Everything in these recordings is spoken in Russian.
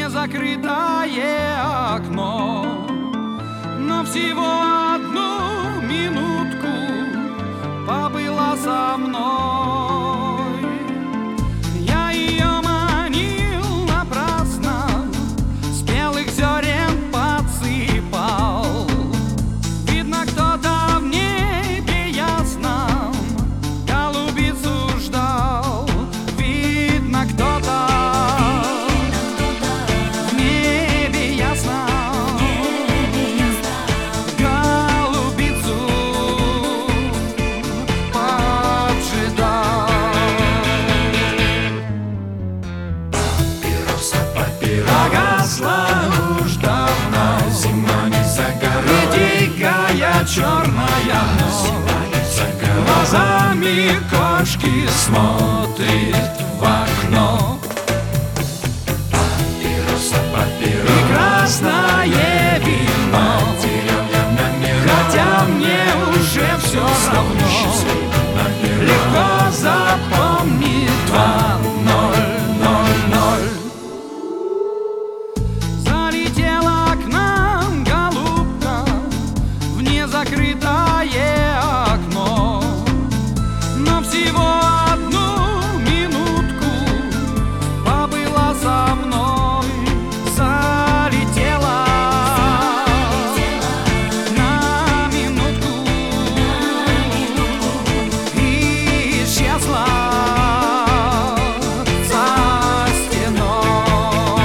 незакрытое окно, но всего одну минутку побыла со мной. Я ее манил напрасно, спелых зерен подсыпал. Видно, кто-то в небе ясном голубицу ждал. Видно, кто-то в небе ясном голубицу поджидал. Погасла уж давно, зима не за горой, и дикая черная ночь глазами кошки смотрит в окно. папироса, И папироса, красное вино, деревья на миру, хотя мне уже все равно, легко запомнить 2000. Залетела к нам голубка в незакрытое окно, но всего одну минутку побыла со мной. Залетела на минутку и исчезла за стеной.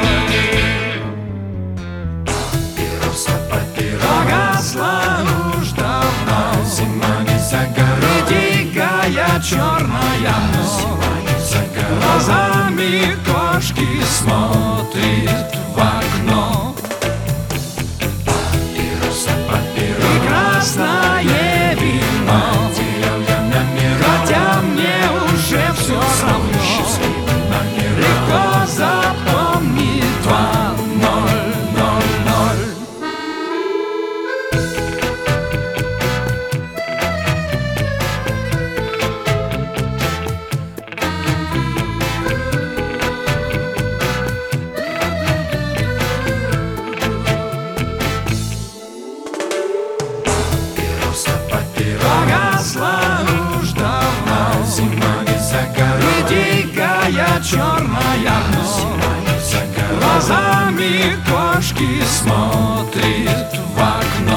папироса, папироса, Погасла уж давно зима не за горой, и дикая черная ночь за горой, глазами кошки смотрит в окно. папироса, И папироса, красное вино, деревья на миру, хотя мне уже все равно, легко запомнить 2000. папироса, папироса, Погасла уж давно зима не за горой, и дикая черная ночь за горой, глазами кошки смотрит в окно.